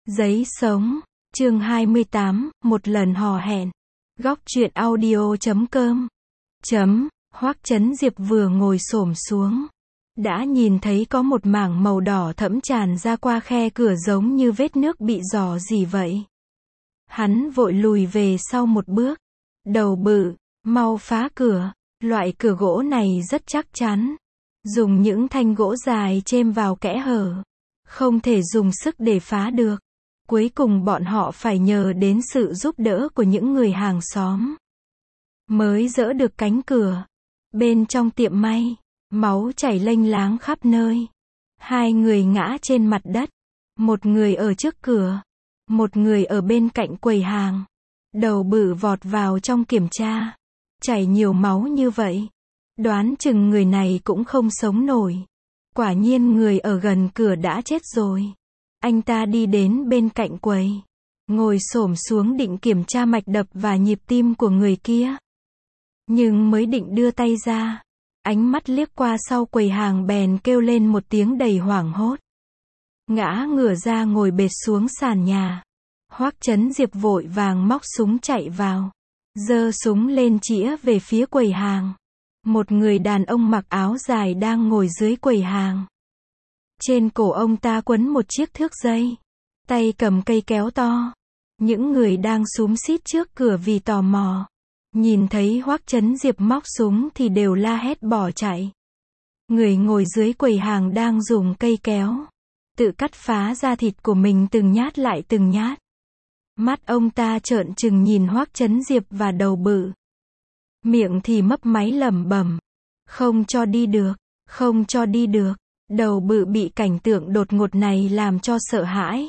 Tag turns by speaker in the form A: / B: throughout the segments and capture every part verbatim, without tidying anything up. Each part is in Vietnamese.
A: Giấy sống, chương hai mươi tám, một lần hò hẹn. Góc truyện audio chấm com. Chấm, Hoắc Chấn Diệp vừa ngồi xổm xuống, đã nhìn thấy có một mảng màu đỏ thẫm tràn ra qua khe cửa giống như vết nước bị rò rỉ vậy. Hắn vội lùi về sau một bước. Đầu bự, mau phá cửa. Loại cửa gỗ này rất chắc chắn. Dùng những thanh gỗ dài chêm vào kẽ hở. Không thể dùng sức để phá được. Cuối cùng bọn họ phải nhờ đến sự giúp đỡ của những người hàng xóm. Mới dỡ được cánh cửa. Bên trong tiệm may, máu chảy lênh láng khắp nơi. Hai người ngã trên mặt đất. Một người ở trước cửa. Một người ở bên cạnh quầy hàng. Đầu bự vọt vào trong kiểm tra. Chảy nhiều máu như vậy. Đoán chừng người này cũng không sống nổi. Quả nhiên người ở gần cửa đã chết rồi. Anh ta đi đến bên cạnh quầy. Ngồi xổm xuống định kiểm tra mạch đập và nhịp tim của người kia. Nhưng mới định đưa tay ra. Ánh mắt liếc qua sau quầy hàng bèn kêu lên một tiếng đầy hoảng hốt. Ngã ngửa ra ngồi bệt xuống sàn nhà. Hoắc Chấn Diệp vội vàng móc súng chạy vào. Giơ súng lên chĩa về phía quầy hàng. Một người đàn ông mặc áo dài đang ngồi dưới quầy hàng. Trên cổ ông ta quấn một chiếc thước dây. Tay cầm cây kéo to. Những người đang xúm xít trước cửa vì tò mò. Nhìn thấy Hoắc Chấn Diệp móc súng thì đều la hét bỏ chạy. Người ngồi dưới quầy hàng đang dùng cây kéo. Tự cắt phá da thịt của mình từng nhát lại từng nhát. Mắt ông ta trợn trừng nhìn Hoắc Chấn Diệp và đầu bự. Miệng thì mấp máy lẩm bẩm. Không cho đi được, không cho đi được. Đầu bự bị cảnh tượng đột ngột này làm cho sợ hãi.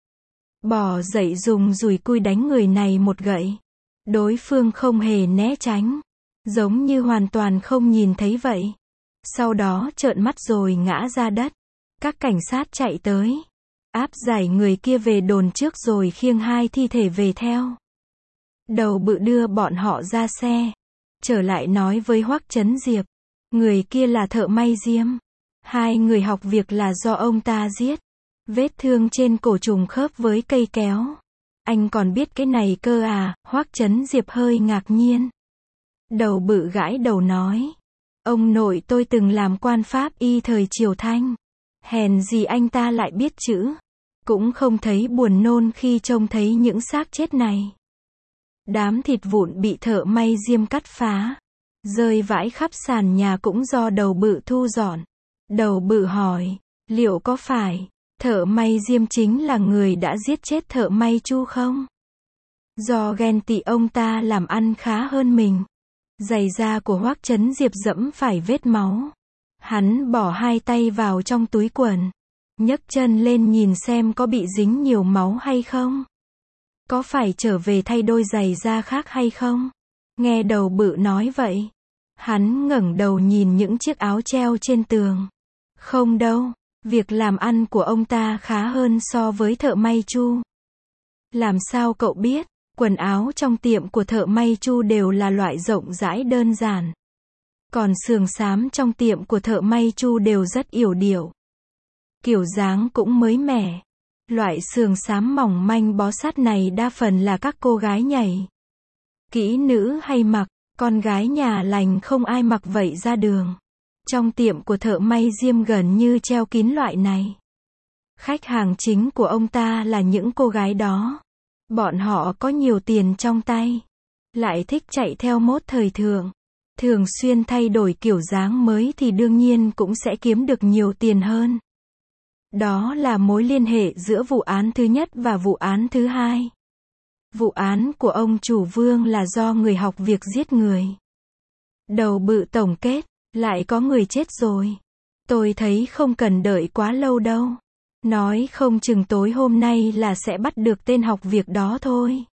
A: Bò dậy dùng dùi cui đánh người này một gậy. Đối phương không hề né tránh. Giống như hoàn toàn không nhìn thấy vậy. Sau đó trợn mắt rồi ngã ra đất. Các cảnh sát chạy tới. Áp giải người kia về đồn trước rồi khiêng hai thi thể về theo. Đầu bự đưa bọn họ ra xe. Trở lại nói với Hoắc Chấn Diệp. Người kia là thợ may diêm. Hai người học việc là do ông ta giết. Vết thương trên cổ trùng khớp với cây kéo. Anh còn biết cái này cơ à? Hoắc Chấn Diệp hơi ngạc nhiên. Đầu bự gãi đầu nói. Ông nội tôi từng làm quan pháp y thời Triều Thanh. Hèn gì anh ta lại biết chữ. Cũng không thấy buồn nôn khi trông thấy những xác chết này. Đám thịt vụn bị thợ may diêm cắt phá. Rơi vãi khắp sàn nhà cũng do đầu bự thu dọn. Đầu bự hỏi. Liệu có phải thợ may diêm chính là người đã giết chết thợ may Chu không? Do ghen tị ông ta làm ăn khá hơn mình. Giày da của Hoắc Chấn Diệp dẫm phải vết máu. Hắn bỏ hai tay vào trong túi quần. Nhấc chân lên nhìn xem có bị dính nhiều máu hay không. Có phải trở về thay đôi giày da khác hay không? Nghe đầu bự nói vậy. Hắn ngẩng đầu nhìn những chiếc áo treo trên tường. Không đâu. Việc làm ăn của ông ta khá hơn so với thợ may Chu. Làm sao cậu biết? Quần áo trong tiệm của thợ may Chu đều là loại rộng rãi đơn giản. Còn sườn xám trong tiệm của thợ may Chu đều rất yểu điệu. Kiểu dáng cũng mới mẻ. Loại sườn xám mỏng manh bó sát này đa phần là các cô gái nhảy. Kỹ nữ hay mặc, con gái nhà lành không ai mặc vậy ra đường. Trong tiệm của thợ may diêm gần như treo kín loại này. Khách hàng chính của ông ta là những cô gái đó. Bọn họ có nhiều tiền trong tay. Lại thích chạy theo mốt thời thượng. Thường xuyên thay đổi kiểu dáng mới thì đương nhiên cũng sẽ kiếm được nhiều tiền hơn. Đó là mối liên hệ giữa vụ án thứ nhất và vụ án thứ hai. Vụ án của ông chủ Vương là do người học việc giết người. Đầu bự tổng kết. Lại có người chết rồi. Tôi thấy không cần đợi quá lâu đâu. Nói không chừng tối hôm nay là sẽ bắt được tên học việc đó thôi.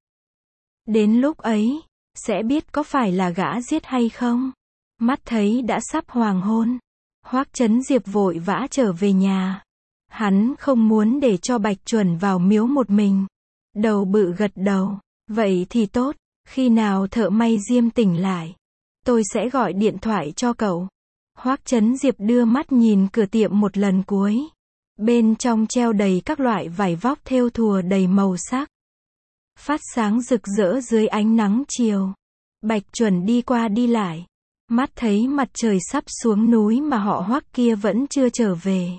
A: Đến lúc ấy, sẽ biết có phải là gã giết hay không. Mắt thấy đã sắp hoàng hôn. Hoắc Chấn Diệp vội vã trở về nhà. Hắn không muốn để cho Bạch Chuẩn vào miếu một mình. Đầu bự gật đầu. Vậy thì tốt, khi nào thợ may diêm tỉnh lại. Tôi sẽ gọi điện thoại cho cậu. Hoắc Chấn Diệp đưa mắt nhìn cửa tiệm một lần cuối. Bên trong treo đầy các loại vải vóc thêu thùa đầy màu sắc. Phát sáng rực rỡ dưới ánh nắng chiều. Bạch Chuẩn đi qua đi lại. Mắt thấy mặt trời sắp xuống núi mà họ Hoắc kia vẫn chưa trở về.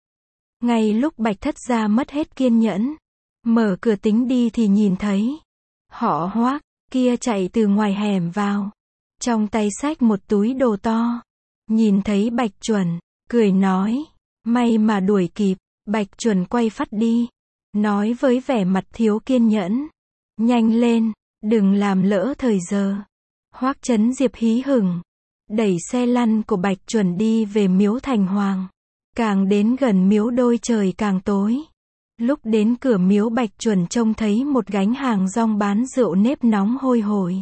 A: Ngay lúc Bạch Thất gia mất hết kiên nhẫn, mở cửa tính đi thì nhìn thấy họ Hoắc kia chạy từ ngoài hẻm vào, trong tay xách một túi đồ to. Nhìn thấy Bạch Chuẩn, cười nói, may mà đuổi kịp. Bạch Chuẩn quay phắt đi, nói với vẻ mặt thiếu kiên nhẫn, nhanh lên, đừng làm lỡ thời giờ. Hoắc Chấn Diệp hí hửng, đẩy xe lăn của Bạch Chuẩn đi về miếu Thành Hoàng. Càng đến gần miếu đôi trời càng tối. Lúc đến cửa miếu Bạch Chuẩn trông thấy một gánh hàng rong bán rượu nếp nóng hôi hổi.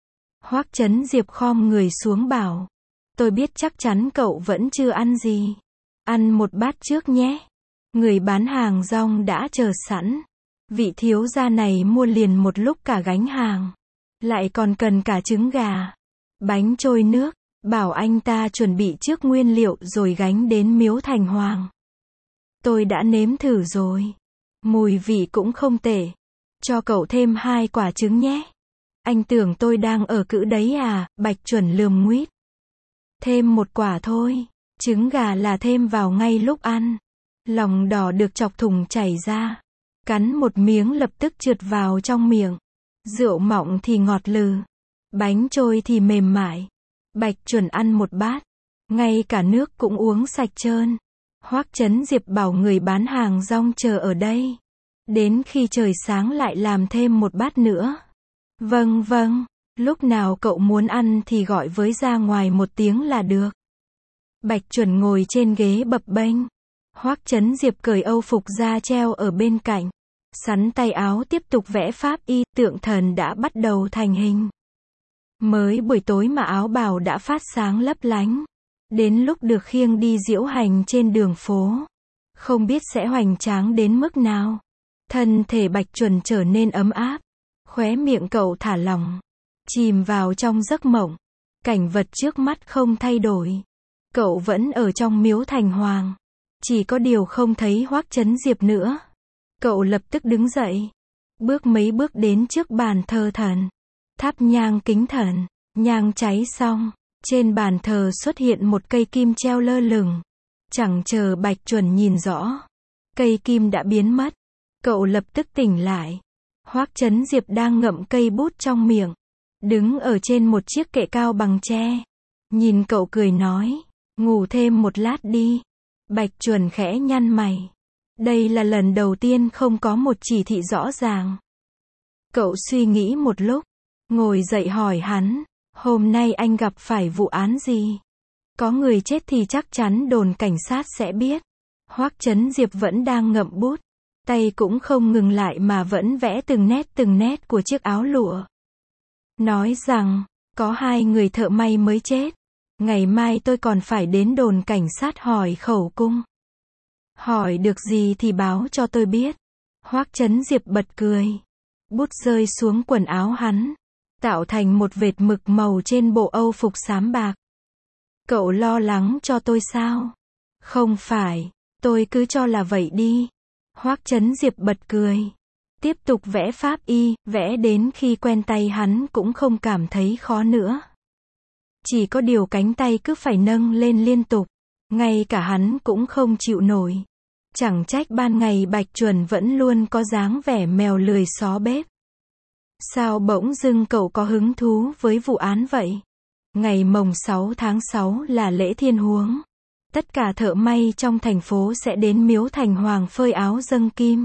A: Hoắc Chấn Diệp khom người xuống bảo, tôi biết chắc chắn cậu vẫn chưa ăn gì. Ăn một bát trước nhé. Người bán hàng rong đã chờ sẵn. Vị thiếu gia này mua liền một lúc cả gánh hàng. Lại còn cần cả trứng gà, bánh trôi nước, bảo anh ta chuẩn bị trước nguyên liệu rồi gánh đến miếu Thành Hoàng. Tôi đã nếm thử rồi. Mùi vị cũng không tệ. Cho cậu thêm hai quả trứng nhé. Anh tưởng tôi đang ở cữ đấy à? Bạch Chuẩn lườm nguýt. Thêm một quả thôi. Trứng gà là thêm vào ngay lúc ăn. Lòng đỏ được chọc thùng chảy ra. Cắn một miếng lập tức trượt vào trong miệng. Rượu mọng thì ngọt lừ. Bánh trôi thì mềm mại. Bạch Chuẩn ăn một bát. Ngay cả nước cũng uống sạch trơn. Hoắc Chấn Diệp bảo người bán hàng rong chờ ở đây. Đến khi trời sáng lại làm thêm một bát nữa. Vâng vâng, lúc nào cậu muốn ăn thì gọi với ra ngoài một tiếng là được. Bạch Chuẩn ngồi trên ghế bập bênh. Hoắc Chấn Diệp cởi âu phục ra treo ở bên cạnh. Sắn tay áo tiếp tục vẽ pháp y, tượng thần đã bắt đầu thành hình. Mới buổi tối mà áo bào đã phát sáng lấp lánh. Đến lúc được khiêng đi diễu hành trên đường phố, không biết sẽ hoành tráng đến mức nào. Thân thể Bạch Chuẩn trở nên ấm áp. Khóe miệng cậu thả lỏng, chìm vào trong giấc mộng. Cảnh vật trước mắt không thay đổi. Cậu vẫn ở trong miếu Thành Hoàng. Chỉ có điều không thấy Hoắc Chấn Diệp nữa. Cậu lập tức đứng dậy. Bước mấy bước đến trước bàn thờ thần. Thắp nhang kính thần. Nhang cháy xong. Trên bàn thờ xuất hiện một cây kim treo lơ lửng. Chẳng chờ Bạch Chuẩn nhìn rõ. Cây kim đã biến mất. Cậu lập tức tỉnh lại. Hoắc Chấn Diệp đang ngậm cây bút trong miệng. Đứng ở trên một chiếc kệ cao bằng tre. Nhìn cậu cười nói. Ngủ thêm một lát đi. Bạch Chuẩn khẽ nhăn mày. Đây là lần đầu tiên không có một chỉ thị rõ ràng. Cậu suy nghĩ một lúc. Ngồi dậy hỏi hắn. Hôm nay anh gặp phải vụ án gì? Có người chết thì chắc chắn đồn cảnh sát sẽ biết. Hoắc Chấn Diệp vẫn đang ngậm bút. Tay cũng không ngừng lại mà vẫn vẽ từng nét từng nét của chiếc áo lụa. Nói rằng, có hai người thợ may mới chết. Ngày mai tôi còn phải đến đồn cảnh sát hỏi khẩu cung. Hỏi được gì thì báo cho tôi biết. Hoắc Chấn Diệp bật cười. Bút rơi xuống quần áo hắn. Tạo thành một vệt mực màu trên bộ âu phục xám bạc. Cậu lo lắng cho tôi sao? Không phải, tôi cứ cho là vậy đi. Hoắc Chấn Diệp bật cười. Tiếp tục vẽ pháp y, vẽ đến khi quen tay hắn cũng không cảm thấy khó nữa. Chỉ có điều cánh tay cứ phải nâng lên liên tục. Ngay cả hắn cũng không chịu nổi. Chẳng trách ban ngày Bạch Chuẩn vẫn luôn có dáng vẻ mèo lười xó bếp. Sao bỗng dưng cậu có hứng thú với vụ án vậy? Ngày mồng sáu tháng sáu là lễ thiên huống. Tất cả thợ may trong thành phố sẽ đến miếu Thành Hoàng phơi áo dâng kim.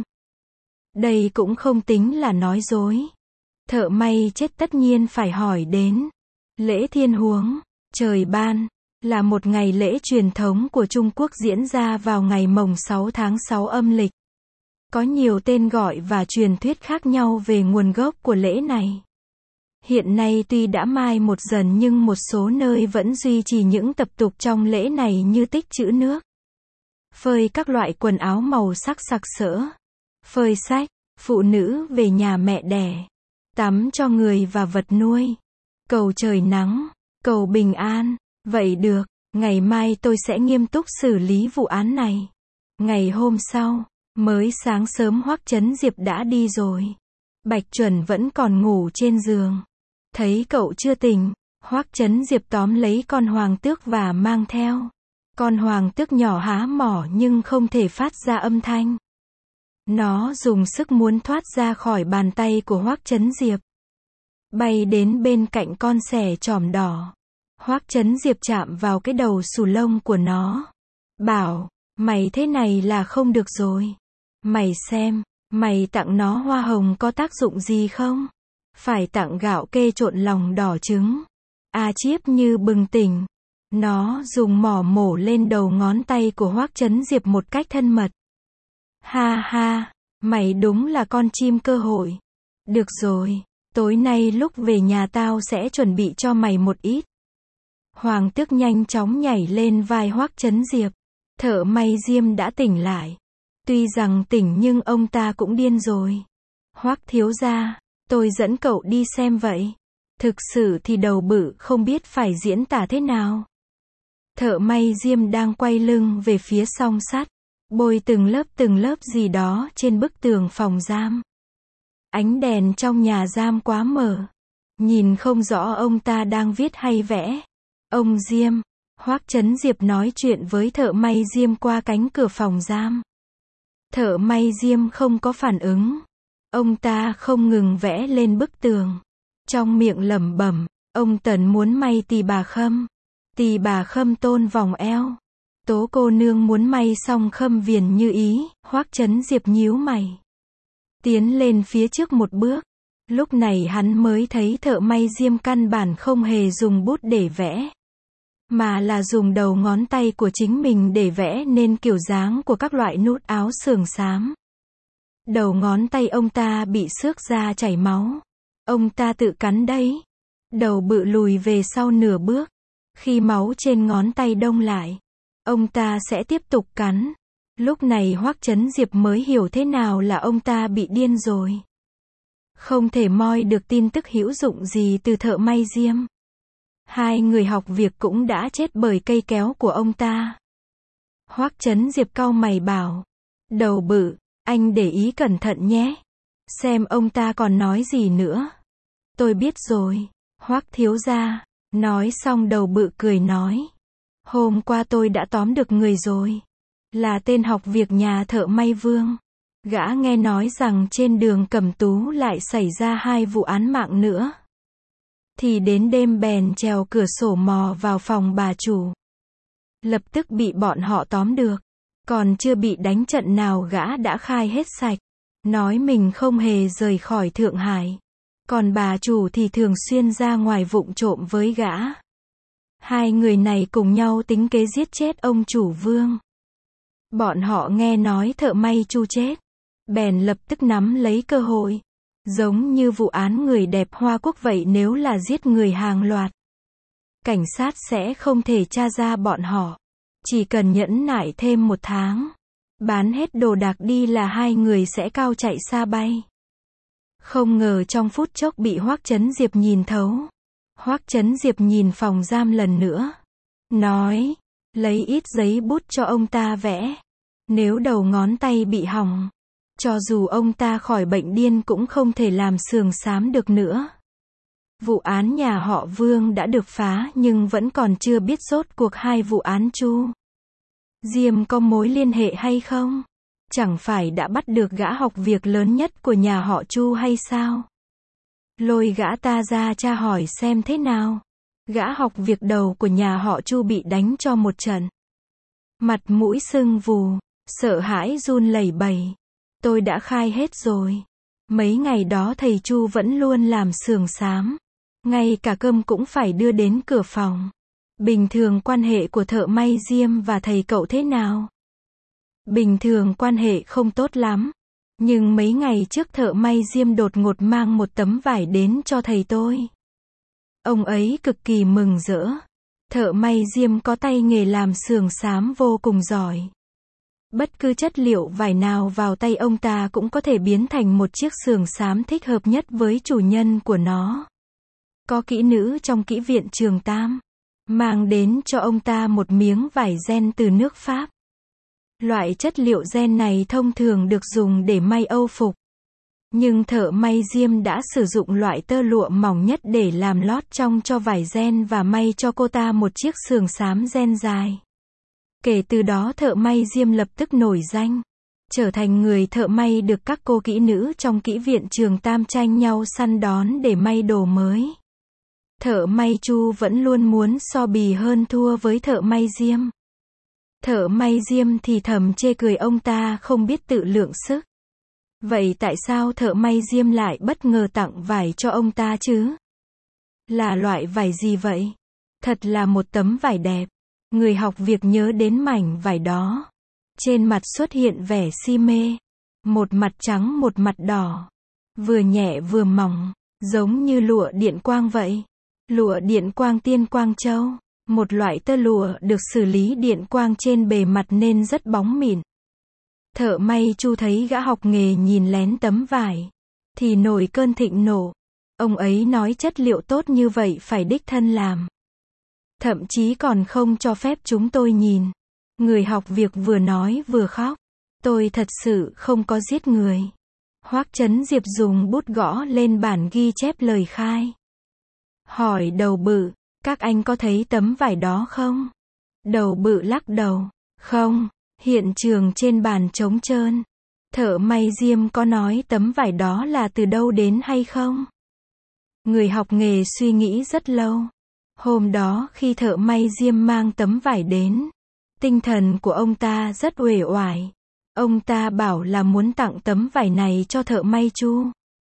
A: Đây cũng không tính là nói dối. Thợ may chết tất nhiên phải hỏi đến. Lễ thiên huống, trời ban, là một ngày lễ truyền thống của Trung Quốc diễn ra vào ngày mồng sáu tháng sáu âm lịch. Có nhiều tên gọi và truyền thuyết khác nhau về nguồn gốc của lễ này. Hiện nay tuy đã mai một dần nhưng một số nơi vẫn duy trì những tập tục trong lễ này như tích trữ nước, phơi các loại quần áo màu sắc sặc sỡ, phơi sách, phụ nữ về nhà mẹ đẻ, tắm cho người và vật nuôi, cầu trời nắng, cầu bình an. Vậy được, ngày mai tôi sẽ nghiêm túc xử lý vụ án này. Ngày hôm sau, mới sáng sớm Hoắc Chấn Diệp đã đi rồi. Bạch Chuẩn vẫn còn ngủ trên giường. Thấy cậu chưa tỉnh, Hoắc Chấn Diệp tóm lấy con hoàng tước và mang theo. Con hoàng tước nhỏ há mỏ nhưng không thể phát ra âm thanh. Nó dùng sức muốn thoát ra khỏi bàn tay của Hoắc Chấn Diệp. Bay đến bên cạnh con sẻ trỏm đỏ. Hoắc Chấn Diệp chạm vào cái đầu xù lông của nó. Bảo, mày thế này là không được rồi. Mày xem, mày tặng nó hoa hồng có tác dụng gì không? Phải tặng gạo kê trộn lòng đỏ trứng. A Chiếp như bừng tỉnh. Nó dùng mỏ mổ lên đầu ngón tay của Hoắc Chấn Diệp một cách thân mật. Ha ha, mày đúng là con chim cơ hội. Được rồi, tối nay lúc về nhà tao sẽ chuẩn bị cho mày một ít. Hoàng tước nhanh chóng nhảy lên vai Hoắc Chấn Diệp. Thợ may diêm đã tỉnh lại. Tuy rằng tỉnh nhưng ông ta cũng điên rồi. Hoắc thiếu gia, tôi dẫn cậu đi xem vậy. Thực sự thì đầu bự không biết phải diễn tả thế nào. Thợ may diêm đang quay lưng về phía song sắt, bôi từng lớp từng lớp gì đó trên bức tường phòng giam. Ánh đèn trong nhà giam quá mờ, nhìn không rõ ông ta đang viết hay vẽ. Ông Diêm, Hoắc Chấn Diệp nói chuyện với thợ may diêm qua cánh cửa phòng giam. Thợ may diêm không có phản ứng. Ông ta không ngừng vẽ lên bức tường. Trong miệng lẩm bẩm, ông Tần muốn may tỳ bà khâm. Tỳ bà khâm tôn vòng eo. Tố cô nương muốn may xong khâm viền như ý. Hoắc Chấn Diệp nhíu mày, tiến lên phía trước một bước. Lúc này hắn mới thấy thợ may diêm căn bản không hề dùng bút để vẽ, mà là dùng đầu ngón tay của chính mình để vẽ nên kiểu dáng của các loại nút áo sườn xám. Đầu ngón tay ông ta bị xước ra chảy máu. Ông ta tự cắn đấy. Đầu bự lùi về sau nửa bước. Khi máu trên ngón tay đông lại, ông ta sẽ tiếp tục cắn. Lúc này Hoắc Chấn Diệp mới hiểu thế nào là ông ta bị điên rồi. Không thể moi được tin tức hữu dụng gì từ thợ may diêm. Hai người học việc cũng đã chết bởi cây kéo của ông ta. Hoắc Chấn Diệp cau mày bảo, đầu bự, anh để ý cẩn thận nhé. Xem ông ta còn nói gì nữa. Tôi biết rồi, Hoắc thiếu gia. Nói xong đầu bự cười nói, hôm qua tôi đã tóm được người rồi. Là tên học việc nhà thợ may Vương. Gã nghe nói rằng trên đường Cẩm Tú lại xảy ra hai vụ án mạng nữa. Thì đến đêm bèn trèo cửa sổ mò vào phòng bà chủ. Lập tức bị bọn họ tóm được. Còn chưa bị đánh trận nào gã đã khai hết sạch. Nói mình không hề rời khỏi Thượng Hải. Còn bà chủ thì thường xuyên ra ngoài vụng trộm với gã. Hai người này cùng nhau tính kế giết chết ông chủ Vương. Bọn họ nghe nói thợ may Chu chết, bèn lập tức nắm lấy cơ hội. Giống như vụ án người đẹp Hoa Quốc vậy, nếu là giết người hàng loạt, cảnh sát sẽ không thể tra ra bọn họ. Chỉ cần nhẫn nại thêm một tháng, bán hết đồ đạc đi là hai người sẽ cao chạy xa bay. Không ngờ trong phút chốc bị Hoắc Chấn Diệp nhìn thấu. Hoắc Chấn Diệp nhìn phòng giam lần nữa. Nói, lấy ít giấy bút cho ông ta vẽ. Nếu đầu ngón tay bị hỏng, cho dù ông ta khỏi bệnh điên cũng không thể làm sườn xám được nữa. Vụ án nhà họ Vương đã được phá nhưng vẫn còn chưa biết rốt cuộc hai vụ án Chu Diêm có mối liên hệ hay không? Chẳng phải đã bắt được gã học việc lớn nhất của nhà họ Chu hay sao? Lôi gã ta ra tra hỏi xem thế nào. Gã học việc đầu của nhà họ Chu bị đánh cho một trận. Mặt mũi sưng vù, sợ hãi run lẩy bẩy. Tôi đã khai hết rồi. Mấy ngày đó thầy Chu vẫn luôn làm sườn xám. Ngay cả cơm cũng phải đưa đến cửa phòng. Bình thường quan hệ của thợ may Diêm và thầy cậu thế nào? Bình thường quan hệ không tốt lắm. Nhưng mấy ngày trước thợ may Diêm đột ngột mang một tấm vải đến cho thầy tôi. Ông ấy cực kỳ mừng rỡ. Thợ may Diêm có tay nghề làm sườn xám vô cùng giỏi. Bất cứ chất liệu vải nào vào tay ông ta cũng có thể biến thành một chiếc sườn xám thích hợp nhất với chủ nhân của nó. Có kỹ nữ trong kỹ viện Trường Tam mang đến cho ông ta một miếng vải ren từ nước Pháp. Loại chất liệu ren này thông thường được dùng để may âu phục. Nhưng thợ may diêm đã sử dụng loại tơ lụa mỏng nhất để làm lót trong cho vải ren và may cho cô ta một chiếc sườn xám ren dài. Kể từ đó thợ may diêm lập tức nổi danh, trở thành người thợ may được các cô kỹ nữ trong kỹ viện Trường Tam tranh nhau săn đón để may đồ mới. Thợ may Chu vẫn luôn muốn so bì hơn thua với thợ may diêm. Thợ may diêm thì thầm chê cười ông ta không biết tự lượng sức. Vậy tại sao thợ may diêm lại bất ngờ tặng vải cho ông ta chứ? Là loại vải gì vậy? Thật là một tấm vải đẹp. Người học việc nhớ đến mảnh vải đó. Trên mặt xuất hiện vẻ si mê. Một mặt trắng một mặt đỏ. Vừa nhẹ vừa mỏng, giống như lụa điện quang vậy. Lụa điện quang Tiên Quang Châu. Một loại tơ lụa được xử lý điện quang trên bề mặt nên rất bóng mịn. Thợ may Chu thấy gã học nghề nhìn lén tấm vải, thì nổi cơn thịnh nộ. Ông ấy nói chất liệu tốt như vậy phải đích thân làm. Thậm chí còn không cho phép chúng tôi nhìn. Người học việc vừa nói vừa khóc. Tôi thật sự không có giết người. Hoắc Chấn Diệp dùng bút gõ lên bản ghi chép lời khai. Hỏi Đầu Bự, các anh có thấy tấm vải đó không? Đầu Bự lắc đầu. Không, hiện trường trên bàn trống trơn. Thợ may diêm có nói tấm vải đó là từ đâu đến hay không? Người học nghề suy nghĩ rất lâu. Hôm đó khi thợ may diêm mang tấm vải đến, tinh thần của ông ta rất uể oải. Ông ta bảo là muốn tặng tấm vải này cho thợ may Chu.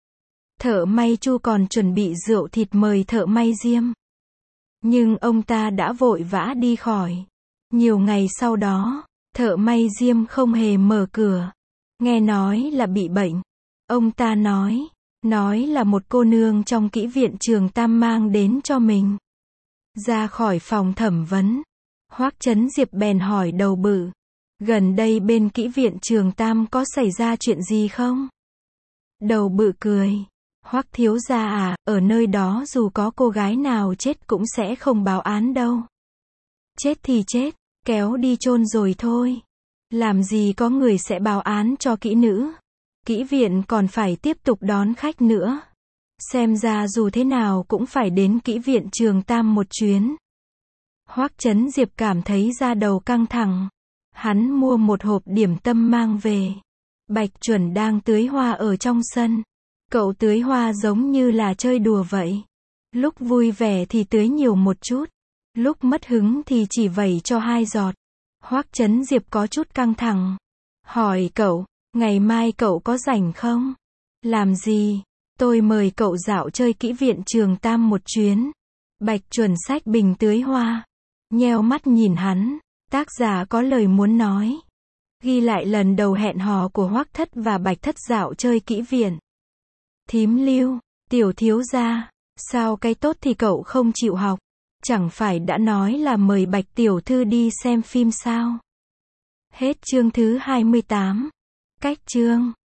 A: Thợ may Chu còn chuẩn bị rượu thịt mời thợ may diêm. Nhưng ông ta đã vội vã đi khỏi. Nhiều ngày sau đó, thợ may diêm không hề mở cửa. Nghe nói là bị bệnh. Ông ta nói, nói là một cô nương trong kỹ viện Trường Tam mang đến cho mình. Ra khỏi phòng thẩm vấn, Hoắc Chấn Diệp bèn hỏi Đầu Bự, gần đây bên kỹ viện Trường Tam có xảy ra chuyện gì không? Đầu Bự cười, Hoắc thiếu gia à, ở nơi đó dù có cô gái nào chết cũng sẽ không báo án đâu. Chết thì chết, kéo đi chôn rồi thôi. Làm gì có người sẽ báo án cho kỹ nữ. Kỹ viện còn phải tiếp tục đón khách nữa. Xem ra dù thế nào cũng phải đến kỹ viện Trường Tam một chuyến. Hoắc Chấn Diệp cảm thấy da đầu căng thẳng. Hắn mua một hộp điểm tâm mang về. Bạch Chuẩn đang tưới hoa ở trong sân. Cậu tưới hoa giống như là chơi đùa vậy. Lúc vui vẻ thì tưới nhiều một chút. Lúc mất hứng thì chỉ vẩy cho hai giọt. Hoắc Chấn Diệp có chút căng thẳng. Hỏi cậu, ngày mai cậu có rảnh không? Làm gì? Tôi mời cậu dạo chơi kỹ viện Trường Tam một chuyến. Bạch Chuẩn xách bình tưới hoa. Nheo mắt nhìn hắn. Tác giả có lời muốn nói. Ghi lại lần đầu hẹn hò của Hoắc Thất và Bạch Thất dạo chơi kỹ viện. Thím Lưu, tiểu thiếu gia, sao cái tốt thì cậu không chịu học? Chẳng phải đã nói là mời Bạch tiểu thư đi xem phim sao? Hết chương thứ hai mươi tám. Cách chương